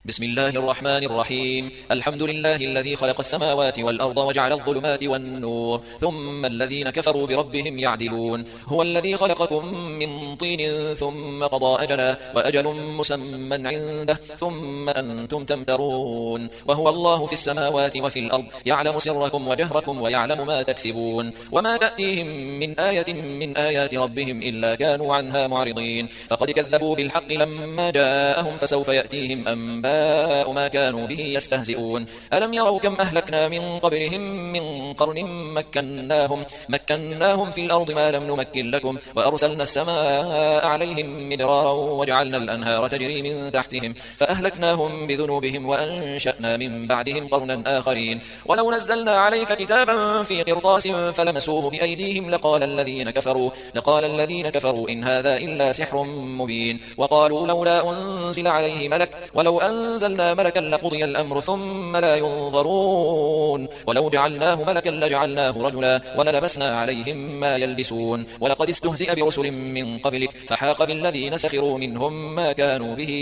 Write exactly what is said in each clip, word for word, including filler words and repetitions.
بسم الله الرحمن الرحيم. الحمد لله الذي خلق السماوات والأرض وجعل الظلمات والنور ثم الذين كفروا بربهم يعدلون. هو الذي خلقكم من طين ثم قضى أجلا وأجل مسمى عنده ثم أنتم تمترون. وهو الله في السماوات وفي الأرض يعلم سركم وجهركم ويعلم ما تكسبون. وما تأتيهم من آية من آيات ربهم إلا كانوا عنها معرضين. فقد كذبوا بالحق لما جاءهم فسوف يأتيهم أنباء ما كانوا به يستهزئون. ألم يروا كم أهلكنا من قبلهم من قرن مكناهم, مكناهم في الأرض ما لم نمكن لكم وأرسلنا السماء عليهم مدرارا وجعلنا الأنهار تجري من تحتهم فأهلكناهم بذنوبهم وأنشأنا من بعدهم قرنا آخرين. ولو نزلنا عليك كتابا في قرطاس فلمسوه بأيديهم لقال الذين كفروا, لقال الذين كفروا إن هذا إلا سحر مبين. وقالوا لولا أنزل عليه ملك ولو أنزلنا ملكا لقضي الأمر ثم لا ينظرون. ولو جعلناه ملكا لجعلناه رجلا وللبسنا عليهم ما يلبسون. ولقد استهزئ برسل من قبلك فحاق بالذين سخروا منهم ما كانوا به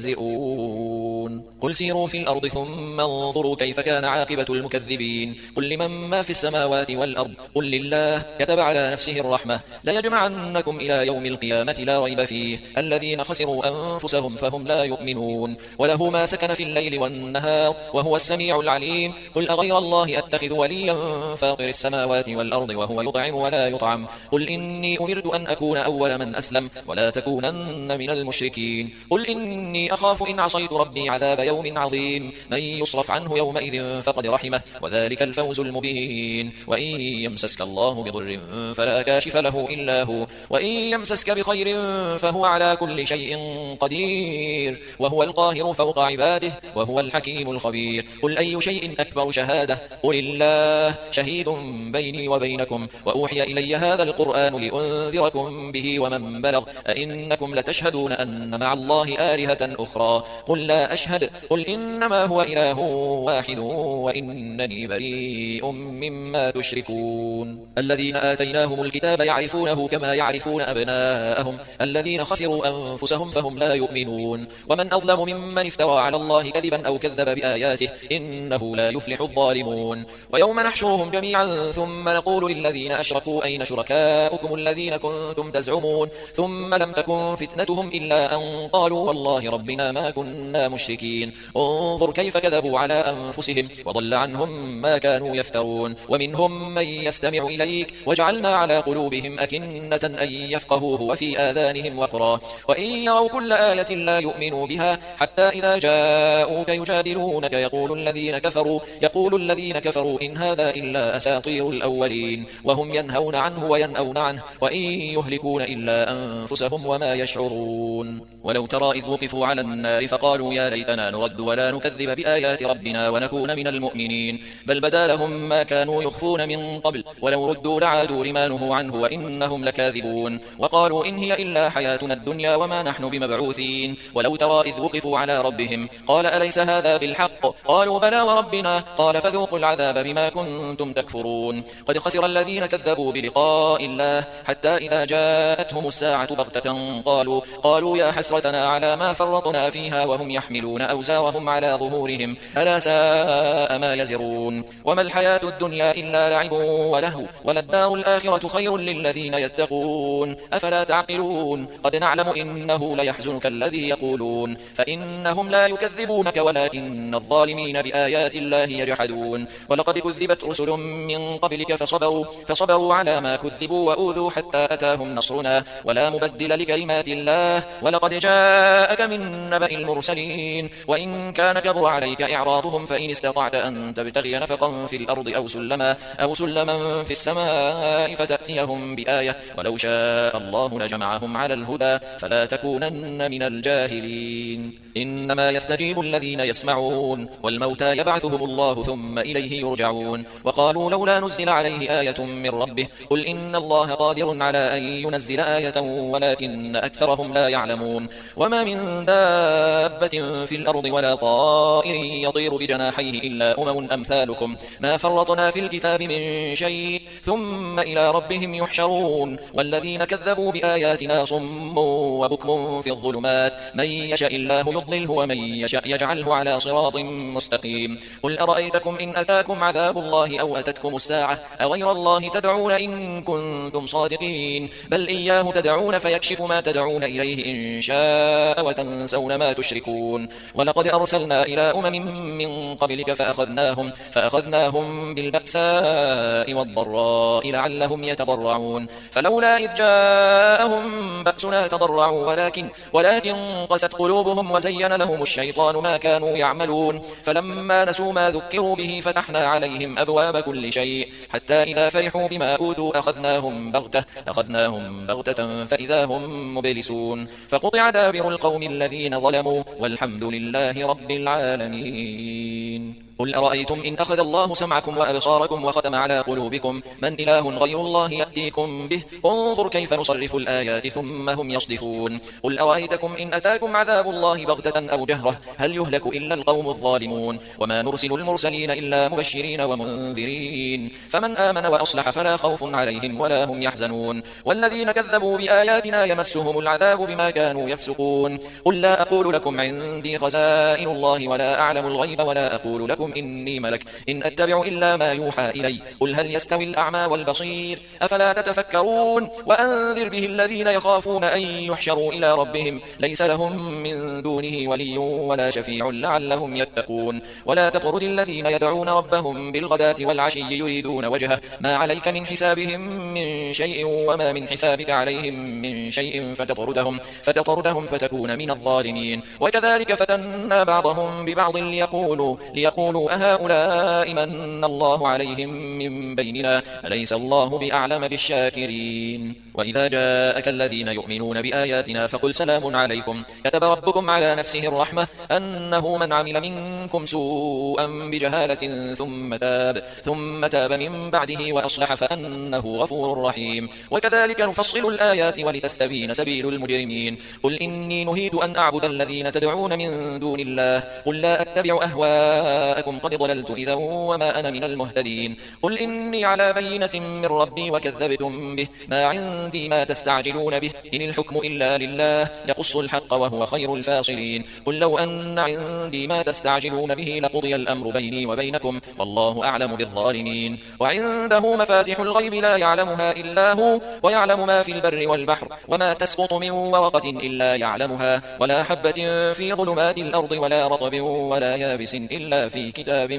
يستهزئون. قل سيروا في الأرض ثم انظروا كيف كان عاقبة المكذبين. قل لمن ما في السماوات والأرض قل لله كتب على نفسه الرحمة ليجمعنكم إلى يوم القيامة لا ريب فيه الذين خسروا أنفسهم فهم لا يؤمنون. وله ما سكن في الليل والنهار وهو السميع العليم. قل أغير الله أتخذ وليا فاطر السماوات والأرض وهو يطعم ولا يطعم. قل إني أمرت أن أكون أول من أسلم ولا تكونن من المشركين. قل إني أخاف إن عصيت ربي عذاب يوم عظيم. من يصرف عنه يومئذ فقد رحمه وذلك الفوز المبين. وإن يمسسك الله بضر فلا كاشف له إلا هو وإن يمسسك بخير فهو على كل شيء قدير وهو القاهر فوق عباده وهو الحكيم الخبير. قل أي شيء أكبر شهادة قل الله شهيد بيني وبينكم وأوحي إلي هذا القرآن لأنذركم به ومن بلغ أئنكم لتشهدون أن مع الله آلهة أخرى قل لا أشهد قل إنما هو إله واحد وإنني بريء مما تشركون. الذين آتيناهم الكتاب يعرفونه كما يعرفون أبناءهم الذين خسروا أنفسهم فهم لا يؤمنون. ومن أظلم ممن افترى على الله كذبا أو كذب بآياته إنه لا يفلح الظالمون. ويوم نحشرهم جميعا ثم نقول للذين أشركوا أين شركاؤكم الذين كنتم تزعمون ثم لم تكن فتنتهم إلا أن قالوا والله ربنا ما كنا مشركين. انظر كيف كذبوا على أنفسهم وضل عنهم ما كانوا يفترون. ومنهم من يستمع إليك وجعلنا على قلوبهم أكنة أن يفقهوه وفي آذانهم وقرا وإن يروا كل آية لا يؤمنوا بها حتى إذا جاءوك يجادلونك يقول الذين كفروا يقول الذين كفروا إن هذا إلا أساطير الأولين وهم ينهون عنه وينأون عنه وإن يهلكون إلا أنفسهم وما يشعرون. ولو ترى إذ وقفوا على النار فقالوا يا ليتنا نرد ولا نكذب بآيات ربنا ونكون من المؤمنين بل بدا لهم ما كانوا يخفون من قبل ولو ردوا لعادوا لما نهوا عنه وإنهم لكاذبون. وقالوا إن هي إلا حياتنا الدنيا وما نحن بمبعوثين. ولو ترى إذ وقفوا على ربهم قال أليس هذا بالحق قالوا بلى وربنا قال فذوقوا العذاب بما كنتم تكفرون. قد خسر الذين كذبوا بلقاء الله حتى إذا جاءتهم الساعة بغتة قالوا قالوا يا حسرتنا على ما فرطنا فيها وهم يحملون أوزارهم على ظهورهم ألا ساء ما يزرون. وما الحياة الدنيا إلا لعب ولهو وللدار الآخرة خير للذين يتقون أفلا تعقلون. قد نعلم إنه ليحزنك الذي يقولون فإنهم لا يكذبونك ولكن الظالمين بآيات الله يجحدون. ولقد كذبت رسل من قبلك فصبروا, فصبروا على ما كذبوا وأوذوا حتى أتاهم نصرنا ولا مبدل لكلمات الله ولقد جاءك من نبأ المرسلين. وإن كان كبر عليك إعراضهم فإن استطعت أن تبتغي نفقا في الأرض أو سلما, أو سلما في السماء فتأتيهم بآية ولو شاء الله لجمعهم على الهدى فلا تكونن من الجاهلين. إنما يستجيب الذين يسمعون والموتى يبعثهم الله ثم إليه يرجعون. وقالوا لولا نزل عليه آية من ربه قل إن الله قادر على أن ينزل آية ولكن أكثرهم لا يعلمون. وما من دابة في الأرض ولا طائر يطير بجناحيه إلا أمم أمثالكم ما فرطنا في الكتاب من شيء ثم إلى ربهم يحشرون والذين كذبوا بآياتنا صم وبكم في الظلمات من يشاء الله يضلله ومن يشاء يجعله على صراط مستقيم قل أرأيتكم إن أتاكم عذاب الله أو أتتكم الساعة أغير الله تدعون إن كنتم صادقين بل إياه تدعون فيكشف ما تدعون إليه إن شاء وتنسون ما تشركون ولقد أرسلنا إلى أمم من قبلك فأخذناهم, فأخذناهم بالبأساء والضراء لعلهم يتضرعون فلولا إذ جاءهم بأسنا تضرعوا ولكن, ولكن قست قلوبهم وزين لهم الشيطان ما كانوا يعملون فلما نسوا ما ذكروا به فتحنا عليهم أبواب كل شيء حتى إذا فرحوا بما أوتوا أخذناهم بغتة, أخذناهم بغتة فإذا هم مبلسون فقطع دابر القوم الذين ظلموا والحمد لله رب العالمين قل أرأيتم إن أخذ الله سمعكم وأبصاركم وختم على قلوبكم من إله غير الله يأتيكم به انظر كيف نصرف الآيات ثم هم يصدفون قل أرأيتكم إن أتاكم عذاب الله بغتة أو جهرة هل يهلك إلا القوم الظالمون وما نرسل المرسلين إلا مبشرين ومنذرين فمن آمن وأصلح فلا خوف عليهم ولا هم يحزنون والذين كذبوا بآياتنا يمسهم العذاب بما كانوا يفسقون قل لا أقول لكم عندي خزائن الله ولا أعلم الغيب ولا أقول لكم إني ملك إن أتبع إلا ما يوحى إلي قل هل يستوي الأعمى والبصير أفلا تتفكرون وأنذر به الذين يخافون أن يحشروا إلى ربهم ليس لهم من دونه ولي ولا شفيع لعلهم يتقون ولا تطرد الذين يدعون ربهم بالغداة والعشي يريدون وجهه ما عليك من حسابهم من شيء وما من حسابك عليهم من شيء فتطردهم, فتطردهم فتكون من الظالمين وكذلك فتنا بعضهم ببعض ليقولوا, ليقولوا أهؤلاء من الله عليهم من بيننا أليس الله بأعلم بالشاكرين وإذا جاءك الذين يؤمنون بآياتنا فقل سلام عليكم كتب ربكم على نفسه الرحمة أنه من عمل منكم سوءا بجهالة ثم تاب, ثم تاب من بعده وأصلح فأنه غفور رحيم وكذلك نفصل الآيات ولتستبين سبيل المجرمين قل إني نهيت أن أعبد الذين تدعون من دون الله قل لا أتبع أهواءكم قد ضللت إذا وما أنا من المهتدين قل إني على بينة من ربي وكذبتم به ما عندي ما تستعجلون به إن الحكم إلا لله يقص الحق وهو خير الفاصلين قل لو أن عندي ما تستعجلون به لقضي الأمر بيني وبينكم والله أعلم بالظالمين وعنده مفاتح الغيب لا يعلمها إلا هو ويعلم ما في البر والبحر وما تسقط من ورقة إلا يعلمها ولا حبة في ظلمات الأرض ولا رطب ولا يابس إلا في كتاب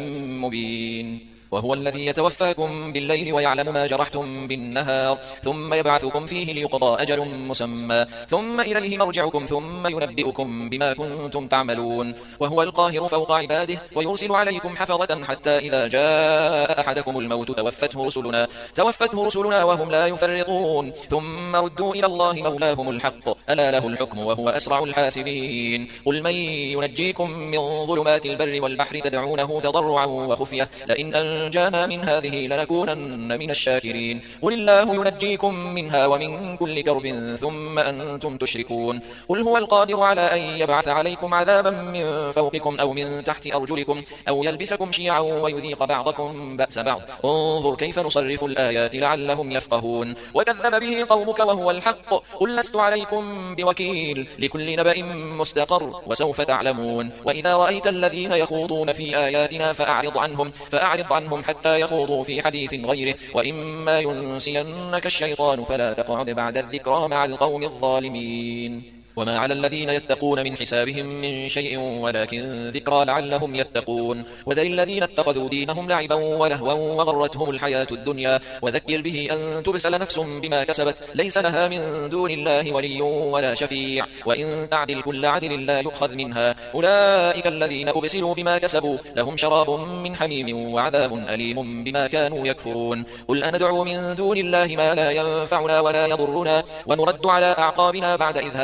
مبين وهو الذي يتوفاكم بالليل ويعلم ما جرحتم بالنهار ثم يبعثكم فيه ليقضى أجل مسمى ثم إليه مرجعكم ثم ينبئكم بما كنتم تعملون وهو القاهر فوق عباده ويرسل عليكم حفظة حتى إذا جاء أحدكم الموت توفته رسلنا, توفته رسلنا وهم لا يفرطون ثم ردوا إلى الله مولاهم الحق ألا له الحكم وهو أسرع الحاسبين قل من ينجيكم من ظلمات البر والبحر تدعونه تضرعا وخفية لئن أنجانا من هذه لنكونن من الشاكرين قل الله ينجيكم منها ومن كل كرب ثم أنتم تشركون قل هو القادر على أن يبعث عليكم عذابا من فوقكم أو من تحت أرجلكم أو يلبسكم شيعا ويذيق بعضكم بأس بعض انظر كيف نصرف الآيات لعلهم يفقهون وكذب به قومك وهو الحق قل لست عليكم بوكيل لكل نبأ مستقر وسوف تعلمون وإذا رأيت الذين يخوضون في آياتنا فأعرض عنهم, فأعرض عنهم حتى يخوضوا في حديث غيره وإما ينسينك الشيطان فلا تقعد بعد الذكرى مع القوم الظالمين وما على الذين يتقون من حسابهم من شيء ولكن ذكرى لعلهم يتقون وذل الذين اتخذوا دينهم لعبا ولهوا وغرتهم الحياة الدنيا وذكر به أن تبسل نفس بما كسبت ليس لها من دون الله ولي ولا شفيع وإن تعدل كل عدل لا يؤخذ منها أولئك الذين أبسلوا بما كسبوا لهم شراب من حميم وعذاب أليم بما كانوا يكفرون قل أندعو من دون الله ما لا ينفعنا ولا يضرنا ونرد على أعقابنا بعد إذ هدانا الله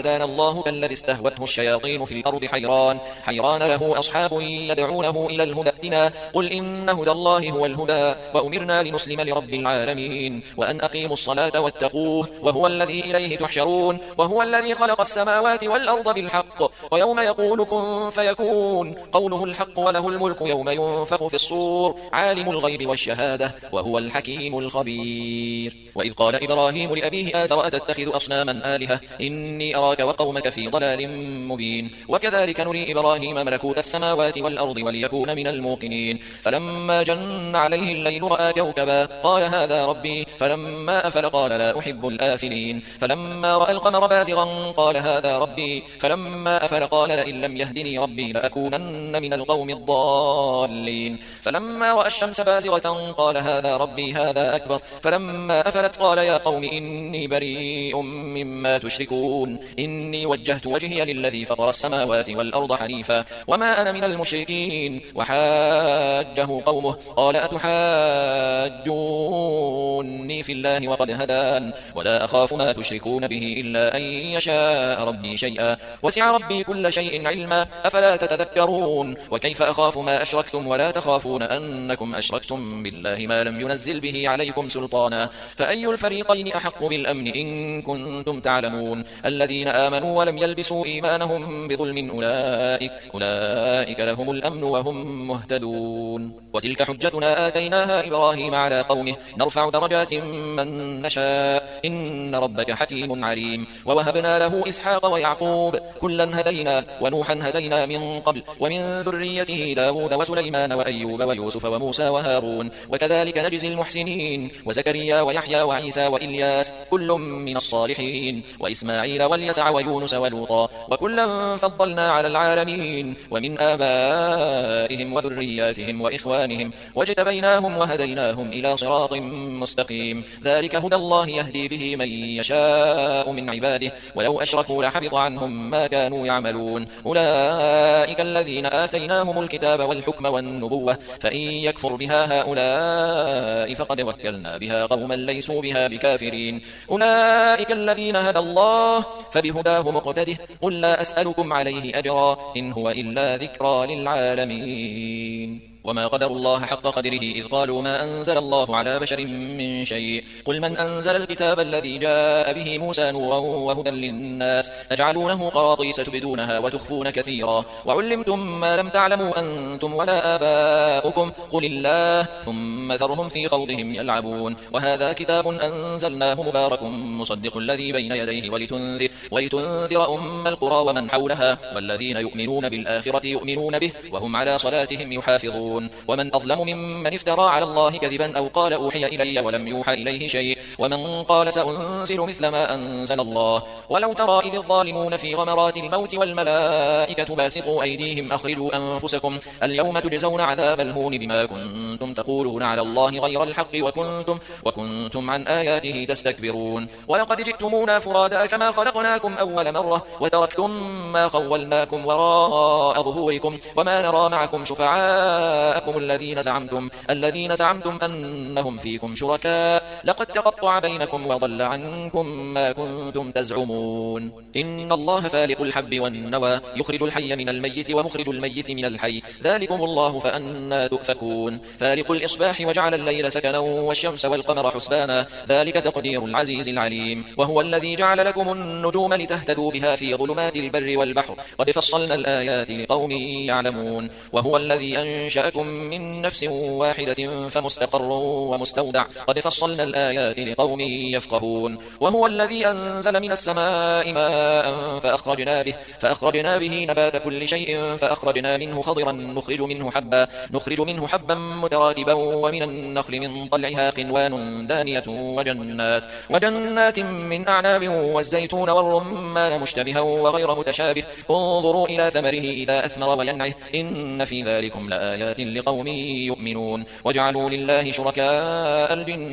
الله كالذي استهوته الشياطين في الأرض حيران حيران له أصحاب يدعونه إلى الهدى ائتنا قل إن هدى الله هو الهدى وأمرنا لنسلم لرب العالمين وأن أقيموا الصلاة واتقوه وهو الذي إليه تحشرون وهو الذي خلق السماوات والأرض بالحق ويوم يقول كن فيكون قوله الحق وله الملك يوم ينفخ في الصور عالم الغيب والشهادة وهو الحكيم الخبير. وإذ قال إبراهيم لأبيه آزر أتتخذ أصناما آلهة إني أراك وقومك في ضلال مبين. وكذلك نري إبراهيم ملكوت السماوات والأرض وليكون من الموقنين. فلما جن عليه الليل رأى كوكبا قال هذا ربي فلما أفل قال لا أحب الآفلين. فلما رأى القمر بازغا قال هذا ربي فلما أفل قال لئن لم يهدني ربي لأكونن من القوم الضالين. فلما رأى الشمس بازغة قال هذا ربي هذا أكبر. فلما أفلت قال يا قوم إني بريء مما تشركون إني وجهت وجهي للذي فطر السماوات والأرض حنيفا وما أنا من المشركين. وحاجه قومه قال أتحاجوني في الله وقد هدان ولا أخاف ما تشركون به إلا أن يشاء ربي شيئا وسع ربي كل شيء علما أفلا تتذكرون. وكيف أخاف ما أشركتم ولا تخافون أنكم أشركتم بالله ما لم ينزل به عليكم سلطانا فأي الفريقين أحق بالأمن إن كنتم تعلمون. الذين آمنوا ولم يلبسوا إيمانهم بظلم أولئك, أولئك لهم الأمن وهم مهتدون. وتلك حجتنا آتيناها إبراهيم على قومه نرفع درجات من نشاء إن ربك حكيم عليم. ووهبنا له إسحاق ويعقوب كلا هدينا ونوحا هدينا من قبل ومن ذريته داود وسليمان وأيوب ويوسف وموسى وهارون وكذلك نجزي المحسنين. وزكريا ويحيى وعيسى وإلياس كل من الصالحين وإسماعيل واليسع ويونس ولوطا وكلا فضلنا على العالمين. ومن آبائهم وذرياتهم وإخوانهم واجتبيناهم وهديناهم إلى صراط مستقيم. ذلك هدى الله يهدي به من يشاء من عباده ولو أشركوا لحبط عنهم ما كانوا يعملون. أولئك الذين آتيناهم الكتاب والحكم والنبوة فإن يكفر بها هؤلاء فقد وكلنا بها قوما ليسوا بها بكافرين. أولئك الذين هدى الله فبهداه مقتده قل لا أسألكم عليه أجرا إن هو إلا ذكرى للعالمين. وما قدر الله حق قدره إذ قالوا ما أنزل الله على بشر من شيء قل من أنزل الكتاب الذي جاء به موسى نورا وهدى للناس تجعلونه قراطيس تبدونها وتخفون كثيرا وعلمتم ما لم تعلموا أنتم ولا آباؤكم قل الله ثم ذرهم في خوضهم يلعبون. وهذا كتاب أنزلناه مبارك مصدق الذي بين يديه ولتنذر, ولتنذر أم القرى ومن حولها والذين يؤمنون بالآخرة يؤمنون به وهم على صلاتهم يحافظون. ومن أظلم ممن افترى على الله كذبا أو قال أوحي إلي ولم يوحى إليه شيء ومن قال سأنزل مثل ما أنزل الله. ولو ترى إذ الظالمون في غمرات الموت والملائكة باسطوا أيديهم أخرجوا أنفسكم اليوم تجزون عذاب الهون بما كنتم تقولون على الله غير الحق وكنتم, وكنتم عن آياته تستكبرون. ولقد جئتمونا فرادا كما خلقناكم أول مرة وتركتم ما خولناكم وراء ظهوركم وما نرى معكم شفعاء أكم الذين زعمتم الذين زعمتم أنهم فيكم شركاء لقد تقطع بينكم وضل عنكم ما كنتم تزعمون. إن الله فالق الحب والنوى يخرج الحي من الميت ومخرج الميت من الحي ذلكم الله فأنا تؤفكون. فالق الإصباح وجعل الليل سكنا والشمس والقمر حسبانا ذلك تقدير العزيز العليم. وهو الذي جعل لكم النجوم لتهتدوا بها في ظلمات البر والبحر قد فصلنا الآيات لقوم يعلمون. وهو الذي أنشأكم من نفس واحدة فمستقر ومستودع قد فصلنا الآيات لقوم يفقهون. وهو الذي أنزل من السماء ماء فأخرجنا به, فأخرجنا به نبات كل شيء فأخرجنا منه خضرا نخرج منه حبا, نخرج منه حبا متراكبا ومن النخل من طلعها قنوان دانية وجنات, وجنات من أعناب والزيتون والرمان مشتبها وغير متشابه انظروا إلى ثمره إذا أثمر وينعه إن في ذلكم لآيات لقوم يؤمنون. وجعلوا لله شركاء الجن وخلقوا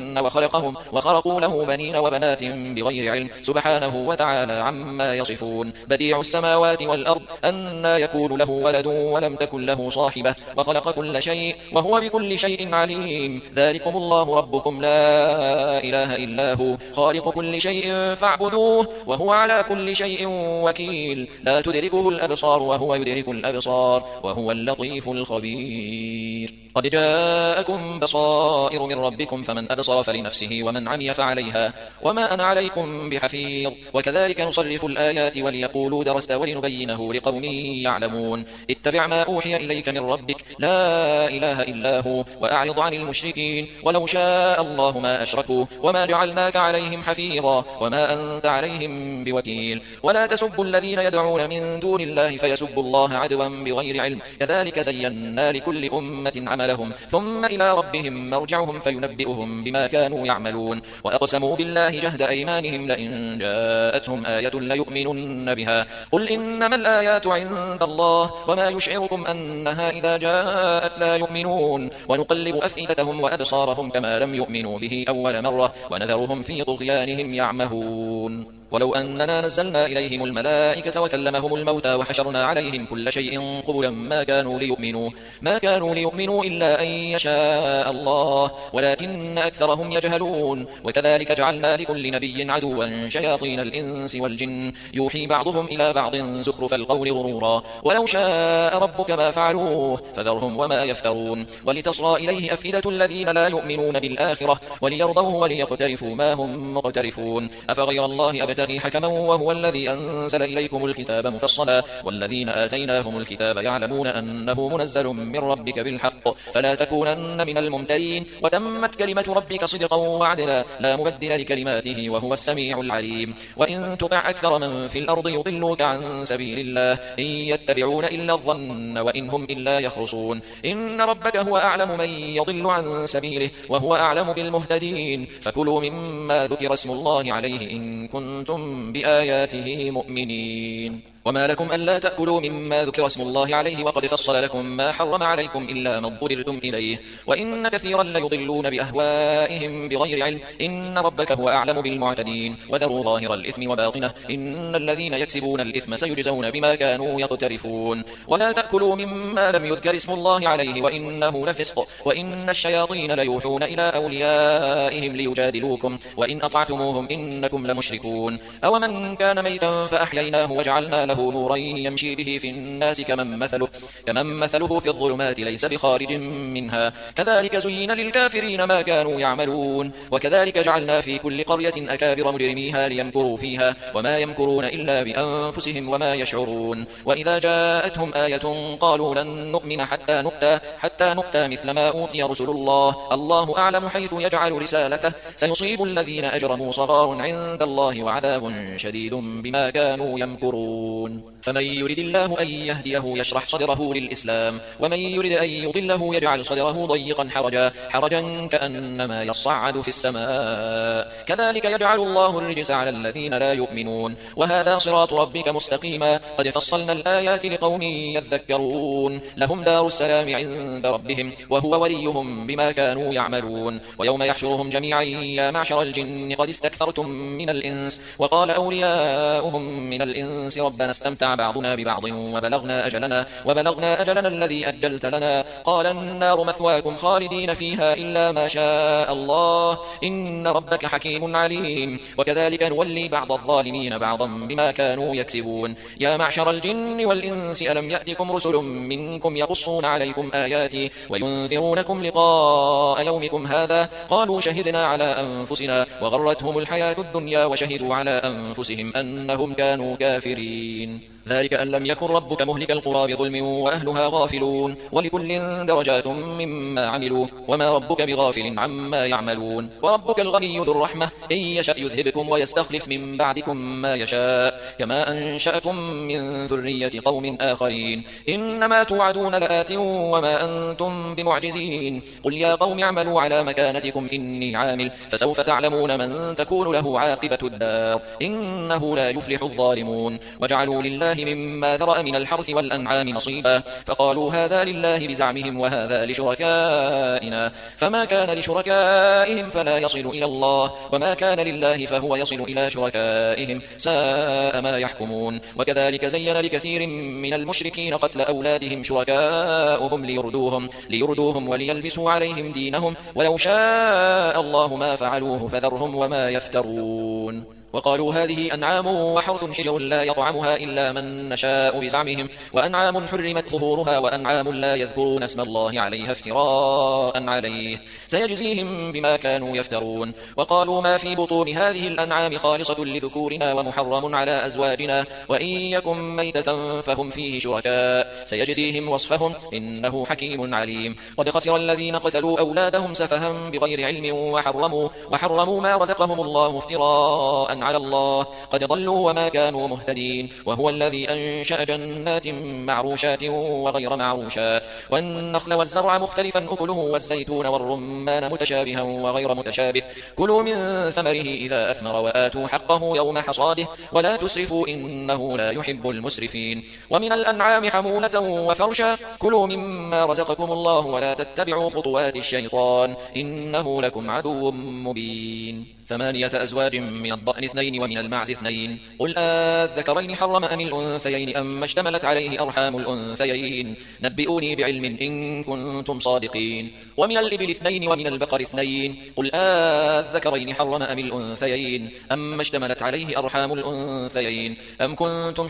خلقهم وخرقوا له بنين وبنات بغير علم سبحانه وتعالى عما يصفون. بديع السماوات والأرض أنى يكون له ولد ولم تكن له صاحبة وخلق كل شيء وهو بكل شيء عليم. ذلكم الله ربكم لا إله إلا هو خالق كل شيء فاعبدوه وهو على كل شيء وكيل. لا تدركه الأبصار وهو يدرك الأبصار وهو اللطيف الخبير. قد جاءكم بصائر من ربكم فمن أبصر فلنفسه ومن عمي فعليها وما أنا عليكم بحفيظ. وكذلك نصرف الآيات وليقولوا درست ولنبينه لقوم يعلمون. اتبع ما أوحي إليك من ربك لا إله إلا هو وأعرض عن المشركين ولو شاء الله ما أشركوا وما جعلناك عليهم حفيظا وما أنت عليهم بوكيل. ولا تسبوا الذين يدعون من دون الله فيسبوا الله عدوا بغير علم كذلك زينا لكل أمة عملهم ثم إلى ربهم مرجعهم فينبئهم بما كانوا يعملون. وأقسموا بالله جهد أيمانهم لئن جاءتهم آية ليؤمنن بها قل إنما الآيات عند الله وما يشعركم أنها إذا جاءت لا يؤمنون. ونقلب أفئدتهم وأبصارهم كما لم يؤمنوا به أول مرة ونذرهم في طغيانهم يعمهون. ولو أننا نزلنا إليهم الملائكة وكلمهم الموتى وحشرنا عليهم كل شيء قبلا ما كانوا ليؤمنوا ما كانوا ليؤمنوا إلا أن يشاء الله ولكن أكثرهم يجهلون. وكذلك جعلنا لكل نبي عدوا شياطين الإنس والجن يوحي بعضهم إلى بعض زخرف القول غرورا ولو شاء ربك ما فعلوه فذرهم وما يفترون. ولتصغى إليه أفئدة الذين لا يؤمنون بالآخرة وليرضوه وليقترفوا ما هم مقترفون. أفغير الله أبتغي حكما وهو الذي أنزل إليكم الكتاب مفصلا والذين آتيناهم الكتاب يعلمون أنه منزل من ربك بالحق فلا تكونن من الممترين. وتمت كلمة ربك صدقا وعدلا لا مبدل لكلماته وهو السميع العليم. وإن تطع أكثر من في الأرض يضلوك عن سبيل الله إن يتبعون إلا الظن وإن هم إلا يخرصون. إن ربك هو أعلم من يضل عن سبيله وهو أعلم بالمهتدين. فكلوا مما ذكر اسم الله عليه إن كنتم بآياته مؤمنين. وما لكم ألا تأكلوا مما ذكر اسم الله عليه وقد فصل لكم ما حرم عليكم إلا ما اضطررتم إليه وإن كثيرا ليضلون بأهوائهم بغير علم إن ربك هو أعلم بالمعتدين. وذروا ظاهر الإثم وباطنه إن الذين يكسبون الإثم سيجزون بما كانوا يقترفون. ولا تأكلوا مما لم يذكر اسم الله عليه وإنه لفسق وإن الشياطين ليوحون إلى أوليائهم ليجادلوكم وإن أطعتموهم إنكم لمشركون. أو من كان ميتا فأحييناه وجعلنا له نورا يمشي به في الناس كمن مثله, كمن مثله في الظلمات ليس بخارج منها كذلك زين للكافرين ما كانوا يعملون. وكذلك جعلنا في كل قرية أكابر مجرميها ليمكروا فيها وما يمكرون إلا بأنفسهم وما يشعرون. وإذا جاءتهم آية قالوا لن نؤمن حتى نؤتى, حتى نؤتى مثل ما أوتي رسل الله الله أعلم حيث يجعل رسالته سيصيب الذين أجرموا صغار عند الله وعذاب شديد بما كانوا يمكرون. فمن يرد الله أن يهديه يشرح صدره للإسلام ومن يرد أن يضله يجعل صدره ضيقا حرجا حرجا كأنما يصعد في السماء كذلك يجعل الله الرجس على الذين لا يؤمنون. وهذا صراط ربك مستقيما قد فصلنا الآيات لقوم يذكرون. لهم دار السلام عند ربهم وهو وليهم بما كانوا يعملون. ويوم يحشرهم جميعا يا معشر الجن قد استكثرتم من الإنس وقال أولياؤهم من الإنس ربنا استمتع بعضنا ببعض وبلغنا أجلنا, وبلغنا أجلنا الذي أجلت لنا قال النار مثواكم خالدين فيها إلا ما شاء الله إن ربك حكيم عليم. وكذلك نولي بعض الظالمين بعضا بما كانوا يكسبون. يا معشر الجن والإنس ألم يأتكم رسل منكم يقصون عليكم آياتي وينذرونكم لقاء يومكم هذا قالوا شهدنا على أنفسنا وغرتهم الحياة الدنيا وشهدوا على أنفسهم أنهم كانوا كافرين. ذلك أن لم يكن ربك مهلك القرى بظلم وأهلها غافلون ولكل درجات مما عملوا وما ربك بغافل عما يعملون. وربك الغني ذو الرحمة إن يشأ يذهبكم ويستخلف من بعدكم ما يشاء كما أنشأكم من ذرية قوم آخرين إنما توعدون لآت وما أنتم بمعجزين. قل يا قوم اعملوا على مكانتكم إني عامل فسوف تعلمون من تكون له عاقبة الدار إنه لا يفلح الظالمون. وجعلوا لله لله مما ذرأ من الحرث والأنعام نصيبا فقالوا هذا لله بزعمهم وهذا لشركائنا فما كان لشركائهم فلا يصل إلى الله وما كان لله فهو يصل إلى شركائهم ساء ما يحكمون وكذلك زين لكثير من المشركين قتل أولادهم شركاؤهم ليردوهم, ليردوهم وليلبسوا عليهم دينهم ولو شاء الله ما فعلوه فذرهم وما يفترون وقالوا هذه أنعام وحرث حجر لا يطعمها إلا من نشاء بزعمهم وأنعام حرمت ظهورها وأنعام لا يذكرون اسم الله عليها افتراء عليه سيجزيهم بما كانوا يفترون وقالوا ما في بطون هذه الأنعام خالصة لذكورنا ومحرم على أزواجنا وإن يكن ميتة فهم فيه شركاء سيجزيهم وصفهم إنه حكيم عليم قد خسر الذين قتلوا أولادهم سفها بغير علم وحرموا, وحرموا ما رزقهم الله افتراء على الله قد ضلوا وما كانوا مهتدين وهو الذي أنشأ جنات معروشات وغير معروشات والنخل والزرع مختلفا أكله والزيتون والرمان متشابها وغير متشابه كلوا من ثمره إذا أثمر وآتوا حقه يوم حصاده ولا تسرفوا إنه لا يحب المسرفين ومن الأنعام حمولة وفرشا كلوا مما رزقكم الله ولا تتبعوا خطوات الشيطان إنه لكم عدو مبين ثمانية أزواج من الضأن اثنين ومن المعز اثنين قل أذكرين حرم أم الأنثيين أم اشتملت عليه أرحام الأنثيين نبئوني بعلم إن كنتم صادقين ومن الإبل اثنين ومن البقر اثنين قل أذكرين حرم أم الأنثيين أم اشتملت عليه أرحام الأنثيين أم كنتم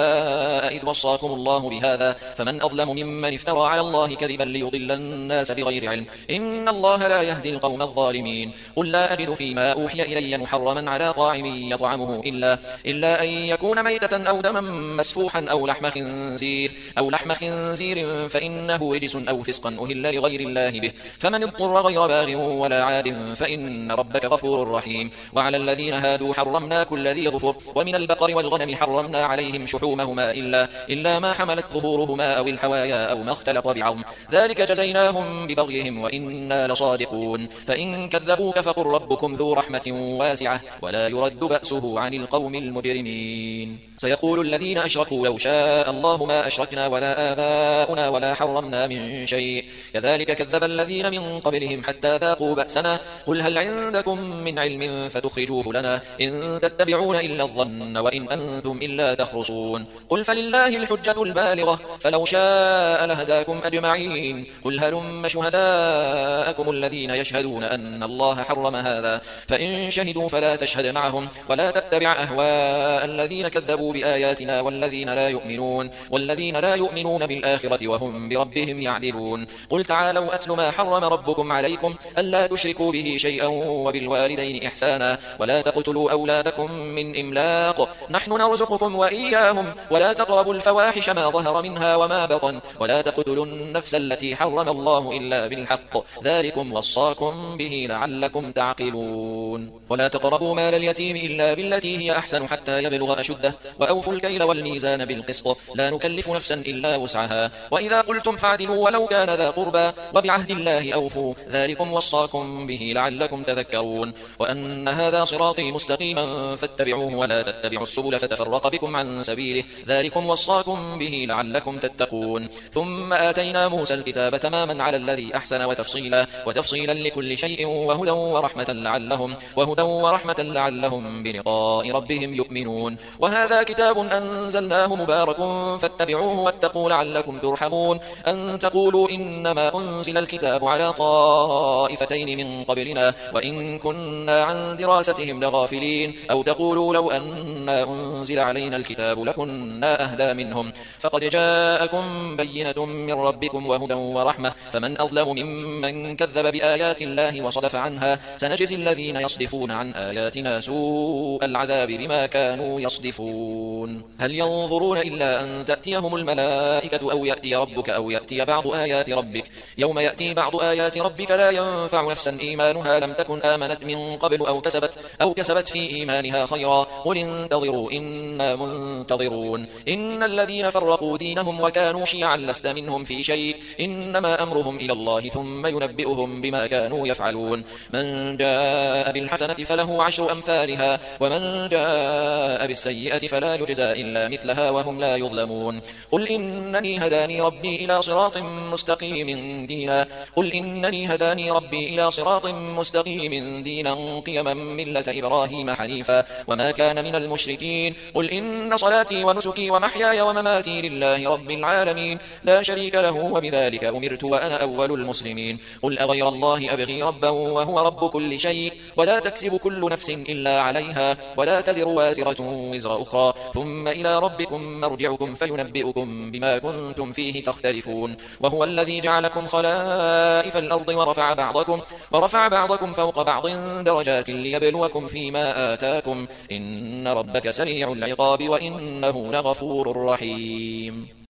شهداء إذ وصاكم الله بهذا فمن أظلم ممن افترى على الله كذبا ليضل الناس بغير علم إن الله لا يهدي القوم الظالمين قل لا أجد فيما أوحي إلي محرما على طاعم يطعمه إلا, إلا أن يكون ميتة أو دما مسفوحا أو لحم خنزير, أو لحم خنزير فإنه رجس أو فسقا أهل لغير الله به فمن اضطر غير باغ ولا عاد فإن ربك غفور رحيم وعلى الذين هادوا حرمنا كل ذي ظفر ومن البقر والغنم حرمنا عليهم شحومهما إلا, إلا ما حملت ظهورهما أو الحوايا أو ما اختلط بعظم ذلك جزيناهم ببغيهم وإنا لصادقون فإن كذبوك فقل ربكم ذو رحمة واسعة ولا يرد بأسه عن القوم المجرمين سيقول الذين أشركوا لو شاء الله ما أشركنا ولا آباؤنا ولا حرمنا من شيء كذلك كذب الذين من قبلهم حتى ذاقوا بأسنا قل هل عندكم من علم فتخرجوه لنا إن تتبعون إلا الظن وإن أنتم إلا تخرصون قل فلله الحجة البالغة فلو شاء لهداكم أجمعين قل هلم شهداءكم الذين يشهدون أن الله حرم هذا فإن شهدوا فلا تشهد معهم ولا تتبع أهواء الذين كذبوا بآياتنا والذين لا يؤمنون والذين لا يؤمنون بالآخرة وهم بربهم يعدلون قل تعالوا أتل ما حرم ربكم عليكم ألا تشركوا به شيئا وبالوالدين إحسانا ولا تقتلوا أولادكم من إملاق نحن نرزقكم وإياهم ولا تقربوا الفواحش ما ظهر منها وما بطن ولا تقتلوا النفس التي حرم الله إلا بالحق ذلكم وصاكم به لعلكم تعقلون ولا تقربوا مال اليتيم إلا بالتي هي أحسن حتى يبلغ أشده وأوفوا الكيل والميزان بالقسط لا نكلف نفسا إلا وسعها وإذا قلتم فاعدلوا ولو كان ذا قربى وبعهد الله أوفوا ذلكم وصاكم به لعلكم تذكرون وأن هذا صراطي مستقيما فاتبعوه ولا تتبعوا السبل فتفرق بكم عن سبيله ذلكم وصاكم به لعلكم تتقون ثم آتينا موسى الكتاب تماما على الذي أحسن وتفصيلا, وتفصيلا لكل شيء وهدى ورحمة لعلهم, وهدى ورحمة لعلهم بلقاء ربهم يؤمنون وهذا كتاب أنزلناه مبارك فاتبعوه واتقوا لعلكم ترحمون أن تقولوا إنما أنزل الكتاب على طائفتين من قبلنا وإن كنا عن دراستهم لغافلين أو تقولوا لو أنا أنزل علينا الكتاب لكنا أهدى منهم فقد جاءكم بينة من ربكم وهدى ورحمة فمن أظلم ممن كذب بآيات الله وصدف عنها سنجزي الذين يصدفون عن آياتنا سوء العذاب بما كانوا يصدفون هل ينظرون إلا أن تأتيهم الملائكة أو يأتي ربك أو يأتي بعض آيات ربك يوم يأتي بعض آيات ربك لا ينفع نفسا إيمانها لم تكن آمنت من قبل أو كسبت, أو كسبت في إيمانها خيرا قل انتظروا إنا منتظرون إن الذين فرقوا دينهم وكانوا شيعا لست منهم في شيء إنما أمرهم إلى الله ثم ينبئهم بما كانوا يفعلون من جاء بالحسنة فله عشر أمثالها ومن جاء بالسيئة فلا يجزى إلا مثلها وهم لا يظلمون قل إنني هداني ربي إلى صراط مستقيم دينا قل إنني هداني ربي إلى صراط مستقيم دينا قيما ملة إبراهيم حنيفا وما كان من المشركين قل إن صلاتي ونسكي ومحياي ومماتي لله رب العالمين لا شريك له وبذلك أمرت وأنا أول المسلمين قل أغير الله أبغي ربا وهو رب كل شيء ولا تكسب كل نفس إلا عليها ولا تزر وازرة وزر أخرى ثم إلى ربكم مرجعكم فينبئكم بما كنتم فيه تختلفون وهو الذي جعلكم خلائف الأرض ورفع بعضكم, ورفع بعضكم فوق بعض درجات ليبلوكم فيما آتاكم إن ربك سريع العقاب وإنه لغفور رحيم